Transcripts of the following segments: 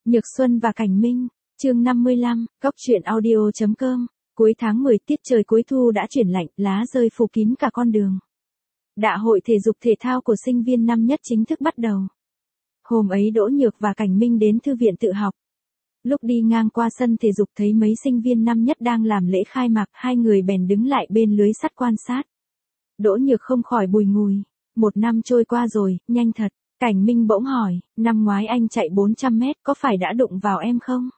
Nhược Xuân và Cảnh Minh, chương 55, Góc truyện audio.com. Cuối tháng 10 tiết trời cuối thu đã chuyển lạnh, lá rơi phủ kín cả con đường. Đại hội thể dục thể thao của sinh viên năm nhất chính thức bắt đầu. Hôm ấy Đỗ Nhược và Cảnh Minh đến thư viện tự học. Lúc đi ngang qua sân thể dục thấy mấy sinh viên năm nhất đang làm lễ khai mạc, hai người bèn đứng lại bên lưới sắt quan sát. Đỗ Nhược không khỏi bùi ngùi, một năm trôi qua rồi, nhanh thật. Cảnh Minh bỗng hỏi, năm ngoái anh chạy 400 mét có phải đã đụng vào em không?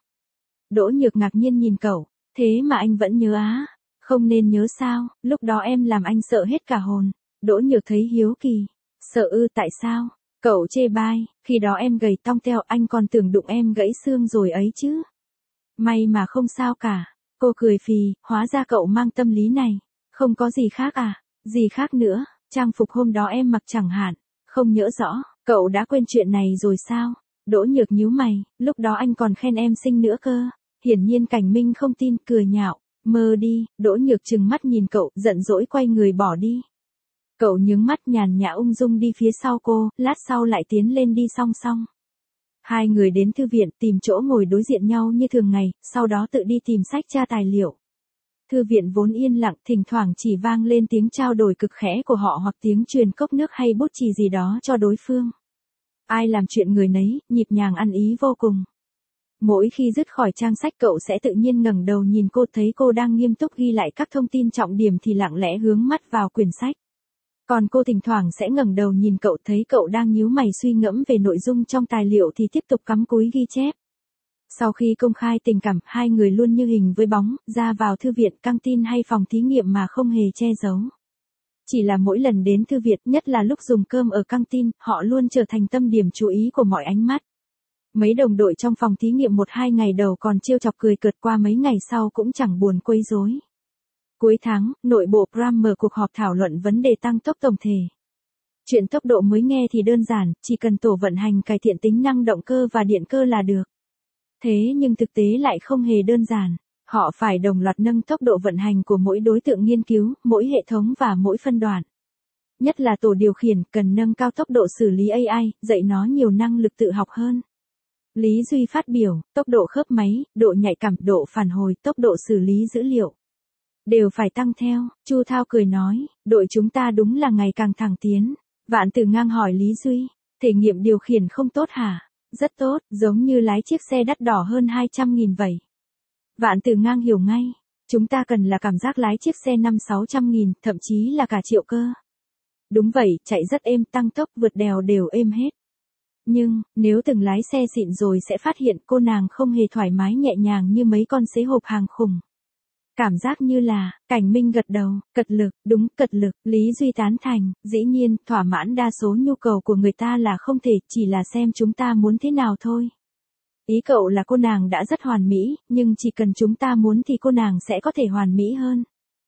Đỗ Nhược ngạc nhiên nhìn cậu, thế mà anh vẫn nhớ á, không nên nhớ sao, lúc đó em làm anh sợ hết cả hồn. Đỗ Nhược thấy hiếu kỳ, sợ ư, tại sao? Cậu chê bai, khi đó em gầy tong teo, anh còn tưởng đụng em gãy xương rồi ấy chứ. May mà không sao cả. Cô cười phì, hóa ra cậu mang tâm lý này. Không có gì khác à? Gì khác nữa? Trang phục hôm đó em mặc chẳng hạn. Không nhớ rõ, cậu đã quên chuyện này rồi sao? Đỗ Nhược nhíu mày, lúc đó anh còn khen em xinh nữa cơ. Hiển nhiên Cảnh Minh không tin, cười nhạo, mơ đi. Đỗ Nhược trừng mắt nhìn cậu, giận dỗi quay người bỏ đi. Cậu nhướng mắt nhàn nhã ung dung đi phía sau cô, lát sau lại tiến lên đi song song. Hai người đến thư viện tìm chỗ ngồi đối diện nhau như thường ngày, sau đó tự đi tìm sách tra tài liệu. Thư viện vốn yên lặng, thỉnh thoảng chỉ vang lên tiếng trao đổi cực khẽ của họ hoặc tiếng truyền cốc nước hay bút chì gì đó cho đối phương. Ai làm chuyện người nấy, nhịp nhàng ăn ý vô cùng. Mỗi khi dứt khỏi trang sách cậu sẽ tự nhiên ngẩng đầu nhìn cô, thấy cô đang nghiêm túc ghi lại các thông tin trọng điểm thì lặng lẽ hướng mắt vào quyển sách. Còn cô thỉnh thoảng sẽ ngẩng đầu nhìn cậu, thấy cậu đang nhíu mày suy ngẫm về nội dung trong tài liệu thì tiếp tục cắm cúi ghi chép. Sau khi công khai tình cảm, hai người luôn như hình với bóng, ra vào thư viện, căng tin hay phòng thí nghiệm mà không hề che giấu. Chỉ là mỗi lần đến thư viện, nhất là lúc dùng cơm ở căng tin, họ luôn trở thành tâm điểm chú ý của mọi ánh mắt. Mấy đồng đội trong phòng thí nghiệm 1-2 ngày đầu còn trêu chọc cười cợt, qua mấy ngày sau cũng chẳng buồn quấy rối. Cuối tháng, nội bộ Pram mở cuộc họp thảo luận vấn đề tăng tốc tổng thể. Chuyện tốc độ mới nghe thì đơn giản, chỉ cần tổ vận hành cải thiện tính năng động cơ và điện cơ là được. Thế nhưng thực tế lại không hề đơn giản. Họ phải đồng loạt nâng tốc độ vận hành của mỗi đối tượng nghiên cứu, mỗi hệ thống và mỗi phân đoạn. Nhất là tổ điều khiển cần nâng cao tốc độ xử lý AI, dạy nó nhiều năng lực tự học hơn. Lý Duy phát biểu, tốc độ khớp máy, độ nhạy cảm, độ phản hồi, tốc độ xử lý dữ liệu đều phải tăng theo. Chu Thao cười nói, đội chúng ta đúng là ngày càng thẳng tiến. Vạn Tử Ngang hỏi Lý Duy, thể nghiệm điều khiển không tốt hả? Rất tốt, giống như lái chiếc xe đắt đỏ hơn 200.000 vậy. Vạn Tử Ngang hiểu ngay, chúng ta cần là cảm giác lái chiếc xe 500-600.000, thậm chí là cả triệu cơ. Đúng vậy, chạy rất êm, tăng tốc, vượt đèo đều êm hết. Nhưng, nếu từng lái xe xịn rồi sẽ phát hiện cô nàng không hề thoải mái nhẹ nhàng như mấy con xế hộp hàng khủng. Cảm giác như là, Cảnh Minh gật đầu, cật lực, đúng, cật lực. Lý Duy tán thành, dĩ nhiên, thỏa mãn đa số nhu cầu của người ta là không thể, chỉ là xem chúng ta muốn thế nào thôi. Ý cậu là cô nàng đã rất hoàn mỹ, nhưng chỉ cần chúng ta muốn thì cô nàng sẽ có thể hoàn mỹ hơn.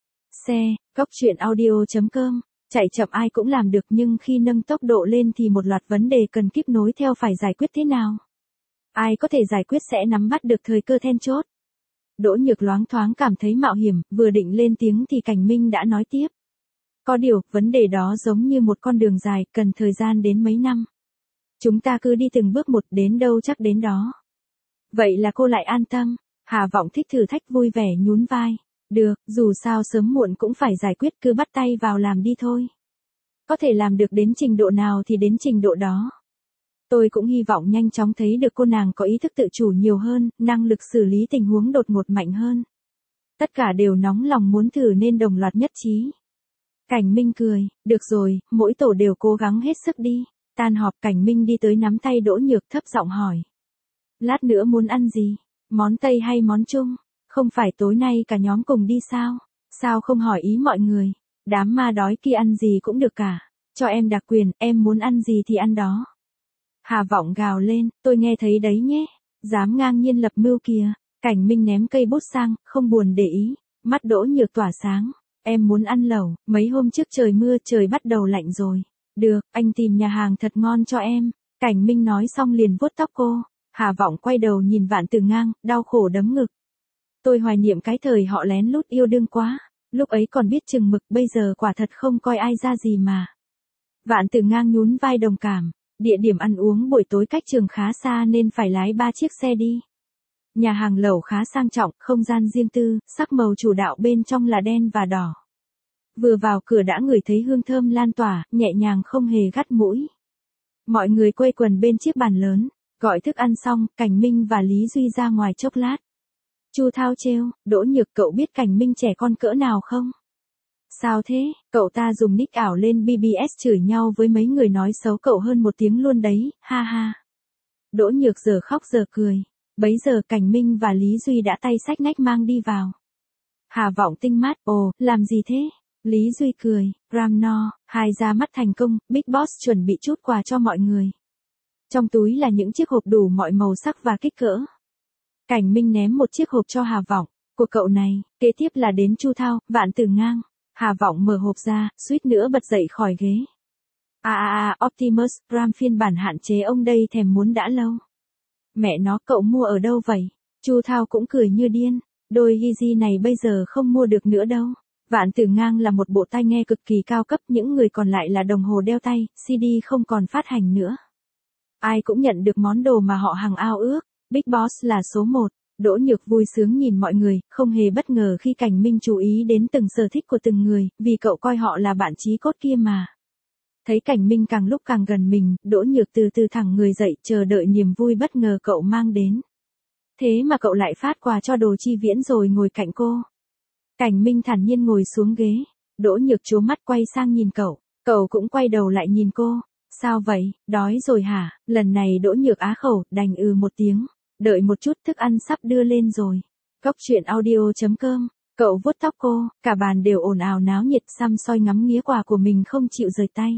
Góc truyện audio.com. Chạy chậm ai cũng làm được, nhưng khi nâng tốc độ lên thì một loạt vấn đề cần tiếp nối theo phải giải quyết thế nào? Ai có thể giải quyết sẽ nắm bắt được thời cơ then chốt. Đỗ Nhược loáng thoáng cảm thấy mạo hiểm, vừa định lên tiếng thì Cảnh Minh đã nói tiếp. Có điều, vấn đề đó giống như một con đường dài, cần thời gian đến mấy năm. Chúng ta cứ đi từng bước một, đến đâu chắc đến đó. Vậy là cô lại an tâm. Hà Vọng thích thử thách vui vẻ nhún vai. Được, dù sao sớm muộn cũng phải giải quyết, cứ bắt tay vào làm đi thôi. Có thể làm được đến trình độ nào thì đến trình độ đó. Tôi cũng hy vọng nhanh chóng thấy được cô nàng có ý thức tự chủ nhiều hơn, năng lực xử lý tình huống đột ngột mạnh hơn. Tất cả đều nóng lòng muốn thử nên đồng loạt nhất trí. Cảnh Minh cười, được rồi, mỗi tổ đều cố gắng hết sức đi. Tan họp Cảnh Minh đi tới nắm tay Đỗ Nhược thấp giọng hỏi. Lát nữa muốn ăn gì? Món Tây hay món Trung? Không phải tối nay cả nhóm cùng đi sao? Sao không hỏi ý mọi người? Đám ma đói kia ăn gì cũng được cả. Cho em đặc quyền, em muốn ăn gì thì ăn đó. Hà Vọng gào lên, tôi nghe thấy đấy nhé. Dám ngang nhiên lập mưu kìa. Cảnh Minh ném cây bút sang, không buồn để ý. Mắt Đỗ Nhược tỏa sáng. Em muốn ăn lẩu, mấy hôm trước trời mưa, trời bắt đầu lạnh rồi. Được, anh tìm nhà hàng thật ngon cho em. Cảnh Minh nói xong liền vuốt tóc cô. Hà Vọng quay đầu nhìn Vạn Tử Ngang, đau khổ đấm ngực. Tôi hoài niệm cái thời họ lén lút yêu đương quá. Lúc ấy còn biết chừng mực, bây giờ quả thật không coi ai ra gì mà. Vạn Tử Ngang nhún vai đồng cảm. Địa điểm ăn uống buổi tối cách trường khá xa nên phải lái 3 chiếc xe đi. Nhà hàng lẩu khá sang trọng, không gian riêng tư, sắc màu chủ đạo bên trong là đen và đỏ. Vừa vào cửa đã ngửi thấy hương thơm lan tỏa, nhẹ nhàng không hề gắt mũi. Mọi người quây quần bên chiếc bàn lớn, gọi thức ăn xong, Cảnh Minh và Lý Duy ra ngoài chốc lát. Chu Thao trêu, Đỗ Nhược cậu biết Cảnh Minh trẻ con cỡ nào không? Sao thế, cậu ta dùng nick ảo lên BBS chửi nhau với mấy người nói xấu cậu hơn một tiếng luôn đấy, ha ha. Đỗ Nhược giờ khóc giờ cười. Bấy giờ Cảnh Minh và Lý Duy đã tay xách nách mang đi vào. Hà Vọng tinh mắt, ồ, làm gì thế? Lý Duy cười, ram no, hai ra mắt thành công, Big Boss chuẩn bị chút quà cho mọi người. Trong túi là những chiếc hộp đủ mọi màu sắc và kích cỡ. Cảnh Minh ném một chiếc hộp cho Hà Vọng, của cậu này, kế tiếp là đến Chu Thao, Vạn Tử Ngang. Hà Vọng mở hộp ra, suýt nữa bật dậy khỏi ghế. Optimus Prime phiên bản hạn chế ông đây thèm muốn đã lâu. Mẹ nó, cậu mua ở đâu vậy? Chu Thao cũng cười như điên, đôi Yeezy này bây giờ không mua được nữa đâu. Vạn Tử Ngang là một bộ tai nghe cực kỳ cao cấp, những người còn lại là đồng hồ đeo tay, CD không còn phát hành nữa. Ai cũng nhận được món đồ mà họ hằng ao ước, Big Boss là số 1. Đỗ Nhược vui sướng nhìn mọi người, không hề bất ngờ khi Cảnh Minh chú ý đến từng sở thích của từng người, vì cậu coi họ là bạn chí cốt kia mà. Thấy Cảnh Minh càng lúc càng gần mình, Đỗ Nhược từ từ thẳng người dậy, chờ đợi niềm vui bất ngờ cậu mang đến. Thế mà cậu lại phát quà cho Đồ Chi Viễn rồi ngồi cạnh cô. Cảnh Minh thản nhiên ngồi xuống ghế, Đỗ Nhược trố mắt quay sang nhìn cậu cũng quay đầu lại nhìn cô. Sao vậy, đói rồi hả? Lần này Đỗ Nhược á khẩu, đành một tiếng. Đợi một chút, thức ăn sắp đưa lên rồi. Cóc truyện audio.com. Cậu vuốt tóc cô, cả bàn đều ồn ào náo nhiệt, xăm soi ngắm nghía quà của mình không chịu rời tay.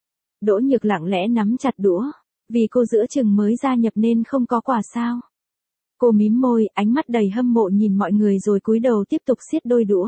Đỗ Nhược lặng lẽ nắm chặt đũa, vì cô giữa chừng mới gia nhập nên không có quà sao. Cô mím môi, ánh mắt đầy hâm mộ nhìn mọi người rồi cúi đầu tiếp tục siết đôi đũa.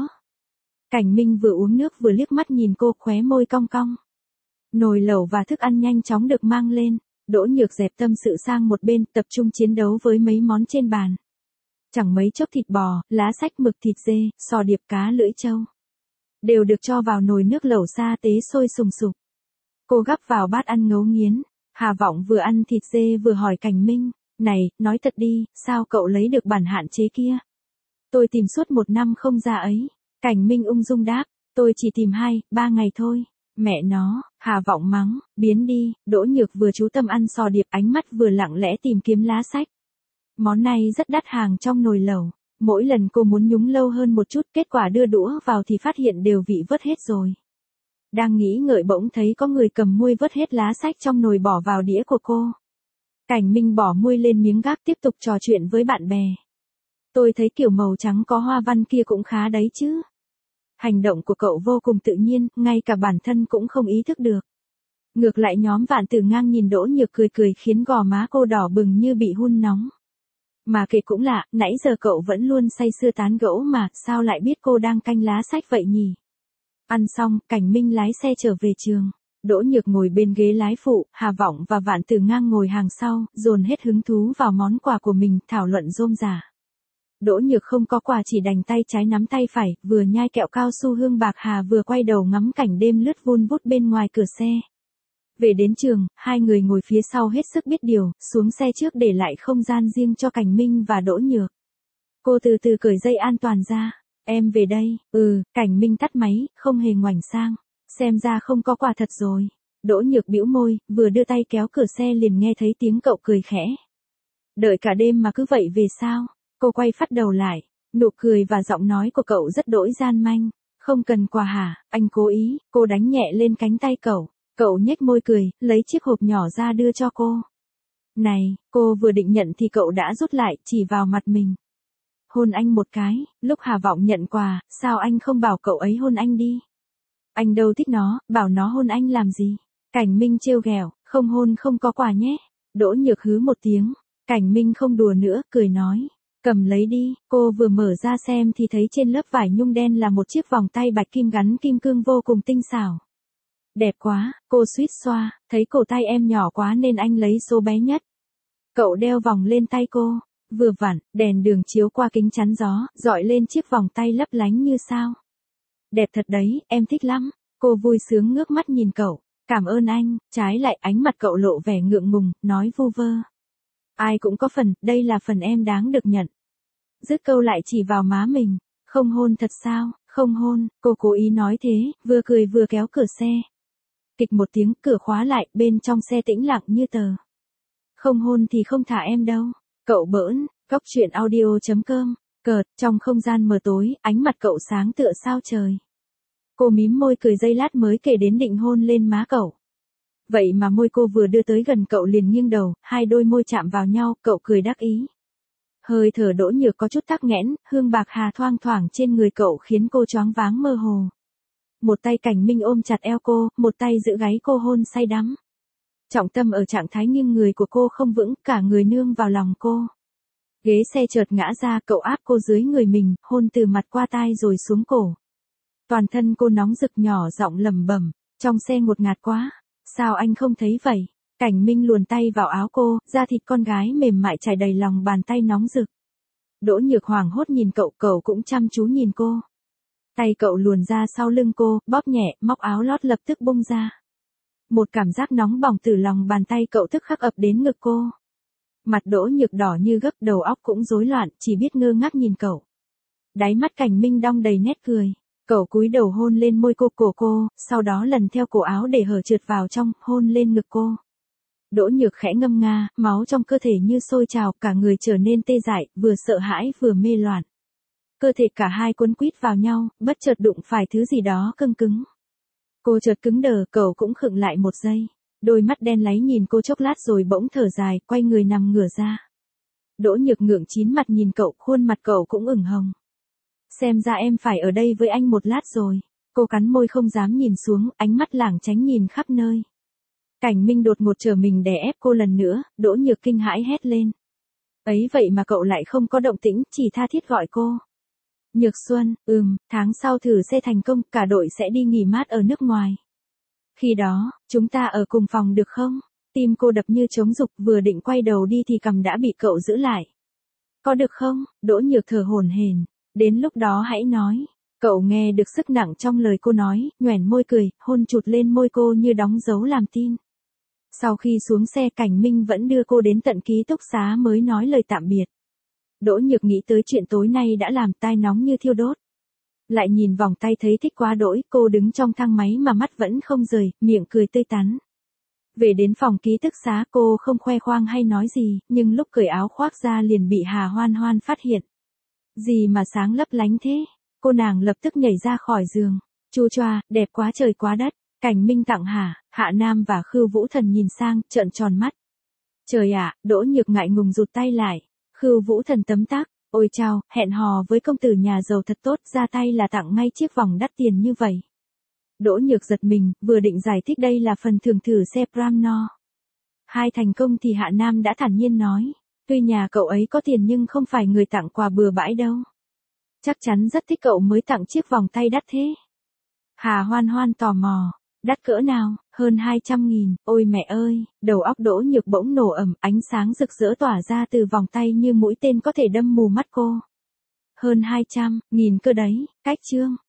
Cảnh Minh vừa uống nước vừa liếc mắt nhìn cô, khóe môi cong cong. Nồi lẩu và thức ăn nhanh chóng được mang lên, Đỗ Nhược dẹp tâm sự sang một bên, tập trung chiến đấu với mấy món trên bàn. Chẳng mấy chốc thịt bò, lá sách mực, thịt dê, sò điệp, cá lưỡi trâu đều được cho vào nồi nước lẩu sa tế sôi sùng sục. Cô gắp vào bát ăn ngấu nghiến. Hà Vọng vừa ăn thịt dê vừa hỏi Cảnh Minh, này, nói thật đi, sao cậu lấy được bản hạn chế kia? Tôi tìm suốt 1 năm không ra ấy. Cảnh Minh ung dung đáp, tôi chỉ tìm 2-3 ngày thôi. Mẹ nó, Hà Vọng mắng, biến đi. Đỗ Nhược vừa chú tâm ăn sò điệp, ánh mắt vừa lặng lẽ tìm kiếm lá sách. Món này rất đắt hàng trong nồi lẩu. Mỗi lần cô muốn nhúng lâu hơn một chút, kết quả đưa đũa vào thì phát hiện đều vị vớt hết rồi. Đang nghĩ ngợi bỗng thấy có người cầm muôi vớt hết lá sách trong nồi bỏ vào đĩa của cô. Cảnh Minh bỏ muôi lên miếng gác, tiếp tục trò chuyện với bạn bè. Tôi thấy kiểu màu trắng có hoa văn kia cũng khá đấy chứ. Hành động của cậu vô cùng tự nhiên, ngay cả bản thân cũng không ý thức được. Ngược lại nhóm Vạn Tử Ngang nhìn Đỗ Nhược cười cười khiến gò má cô đỏ bừng như bị hun nóng. Mà kệ cũng lạ, nãy giờ cậu vẫn luôn say sưa tán gẫu mà, sao lại biết cô đang canh lá sách vậy nhỉ? Ăn xong, Cảnh Minh lái xe trở về trường. Đỗ Nhược ngồi bên ghế lái phụ, Hà Vọng và Vạn Tử Ngang ngồi hàng sau, dồn hết hứng thú vào món quà của mình, thảo luận rôm rả. Đỗ Nhược không có quà, chỉ đành tay trái nắm tay phải, vừa nhai kẹo cao su hương bạc hà vừa quay đầu ngắm cảnh đêm lướt vun vút bên ngoài cửa xe. Về đến trường, hai người ngồi phía sau hết sức biết điều, xuống xe trước để lại không gian riêng cho Cảnh Minh và Đỗ Nhược. Cô từ từ cởi dây an toàn ra. Em về đây. Cảnh Minh tắt máy, không hề ngoảnh sang. Xem ra không có quà thật rồi. Đỗ Nhược bĩu môi, vừa đưa tay kéo cửa xe liền nghe thấy tiếng cậu cười khẽ. Đợi cả đêm mà cứ vậy về sao? Cô quay phắt đầu lại, nụ cười và giọng nói của cậu rất đỗi gian manh. Không cần quà hả, anh cố ý. Cô đánh nhẹ lên cánh tay cậu. Cậu nhếch môi cười, lấy chiếc hộp nhỏ ra đưa cho cô. Này, cô vừa định nhận thì cậu đã rút lại, chỉ vào mặt mình. Hôn anh một cái. Lúc Hà Vọng nhận quà, sao anh không bảo cậu ấy hôn anh đi? Anh đâu thích nó, bảo nó hôn anh làm gì? Cảnh Minh trêu ghẹo, không hôn không có quà nhé. Đỗ Nhược hứ một tiếng. Cảnh Minh không đùa nữa, cười nói. Cầm lấy đi. Cô vừa mở ra xem thì thấy trên lớp vải nhung đen là một chiếc vòng tay bạch kim gắn kim cương vô cùng tinh xảo. Đẹp quá, cô suýt xoa, thấy cổ tay em nhỏ quá nên anh lấy số bé nhất. Cậu đeo vòng lên tay cô. Vừa vặn, đèn đường chiếu qua kính chắn gió, dọi lên chiếc vòng tay lấp lánh như sao. Đẹp thật đấy, em thích lắm. Cô vui sướng ngước mắt nhìn cậu. Cảm ơn anh, trái lại ánh mặt cậu lộ vẻ ngượng ngùng, nói vu vơ. Ai cũng có phần, đây là phần em đáng được nhận. Dứt câu lại chỉ vào má mình. Không hôn thật sao, không hôn, cô cố ý nói thế, vừa cười vừa kéo cửa xe. Kịch một tiếng, cửa khóa lại, bên trong xe tĩnh lặng như tờ. Không hôn thì không thả em đâu. Cậu bỡn, góc chuyện audio.com. Cợt, trong không gian mờ tối, ánh mặt cậu sáng tựa sao trời. Cô mím môi cười giây lát mới kể đến định hôn lên má cậu. Vậy mà môi cô vừa đưa tới gần cậu liền nghiêng đầu, hai đôi môi chạm vào nhau, cậu cười đắc ý. Hơi thở Đỗ Nhược có chút tắc nghẽn, hương bạc hà thoang thoảng trên người cậu khiến cô choáng váng mơ hồ. Một tay Cảnh Minh ôm chặt eo cô, một tay giữ gáy cô hôn say đắm. Trọng tâm ở trạng thái nghiêng người của cô không vững, cả người nương vào lòng cô. Ghế xe chợt ngã ra, cậu áp cô dưới người mình, hôn từ mặt qua tai rồi xuống cổ. Toàn thân cô nóng rực, nhỏ giọng lẩm bẩm, trong xe ngột ngạt quá, sao anh không thấy vậy? Cảnh Minh luồn tay vào áo cô, da thịt con gái mềm mại trải đầy lòng bàn tay nóng rực. Đỗ Nhược hoảng hốt nhìn cậu, cậu cũng chăm chú nhìn cô. Tay cậu luồn ra sau lưng cô, bóp nhẹ, móc áo lót lập tức bung ra. Một cảm giác nóng bỏng từ lòng bàn tay cậu tức khắc ập đến ngực cô. Mặt Đỗ Nhược đỏ như gấc, đầu óc cũng rối loạn, chỉ biết ngơ ngác nhìn cậu. Đáy mắt Cảnh Minh đong đầy nét cười. Cậu cúi đầu hôn lên môi cô, cổ cô, sau đó lần theo cổ áo để hở trượt vào trong, hôn lên ngực cô. Đỗ Nhược khẽ ngâm nga, máu trong cơ thể như sôi trào, cả người trở nên tê dại, vừa sợ hãi vừa mê loạn. Cơ thể cả hai quấn quýt vào nhau, bất chợt đụng phải thứ gì đó cứng cứng. Cô chợt cứng đờ, cậu cũng khựng lại một giây. Đôi mắt đen láy nhìn cô chốc lát rồi bỗng thở dài, quay người nằm ngửa ra. Đỗ Nhược ngượng chín mặt nhìn cậu, khuôn mặt cậu cũng ửng hồng. Xem ra em phải ở đây với anh một lát rồi. Cô cắn môi không dám nhìn xuống, ánh mắt lảng tránh nhìn khắp nơi. Cảnh Minh đột ngột trở mình đè ép cô lần nữa, Đỗ Nhược kinh hãi hét lên. Ấy vậy mà cậu lại không có động tĩnh, chỉ tha thiết gọi cô. Nhược Xuân, tháng sau thử xe thành công, cả đội sẽ đi nghỉ mát ở nước ngoài. Khi đó, chúng ta ở cùng phòng được không? Tim cô đập như trống dục, vừa định quay đầu đi thì cằm đã bị cậu giữ lại. Có được không? Đỗ Nhược thở hổn hển. Đến lúc đó hãy nói. Cậu nghe được sức nặng trong lời cô nói, nhoẻn môi cười, hôn chụt lên môi cô như đóng dấu làm tin. Sau khi xuống xe, Cảnh Minh vẫn đưa cô đến tận ký túc xá mới nói lời tạm biệt. Đỗ Nhược nghĩ tới chuyện tối nay đã làm tai nóng như thiêu đốt. Lại nhìn vòng tay thấy thích quá đỗi, cô đứng trong thang máy mà mắt vẫn không rời, miệng cười tươi tắn. Về đến phòng ký túc xá cô không khoe khoang hay nói gì, nhưng lúc cởi áo khoác ra liền bị Hà Hoan Hoan phát hiện. Gì mà sáng lấp lánh thế? Cô nàng lập tức nhảy ra khỏi giường. Chu choa, đẹp quá trời quá đất. Cảnh Minh tặng Hạ Nam và Khưu Vũ Thần nhìn sang, trợn tròn mắt. Trời ạ, Đỗ Nhược ngại ngùng rụt tay lại. Khưu Vũ Thần tấm tắc, ôi chao, hẹn hò với công tử nhà giàu thật tốt, ra tay là tặng ngay chiếc vòng đắt tiền như vậy. Đỗ Nhược giật mình, vừa định giải thích đây là phần thưởng thử xe Pramno. Hai thành công thì Hạ Nam đã thản nhiên nói. Tuy nhà cậu ấy có tiền nhưng không phải người tặng quà bừa bãi đâu. Chắc chắn rất thích cậu mới tặng chiếc vòng tay đắt thế. Hà Hoan Hoan tò mò. Đắt cỡ nào? Hơn 200.000, ôi mẹ ơi, đầu óc Đỗ Nhược bỗng nổ ầm, ánh sáng rực rỡ tỏa ra từ vòng tay như mũi tên có thể đâm mù mắt cô. Hơn 200.000 cơ đấy, cách chương.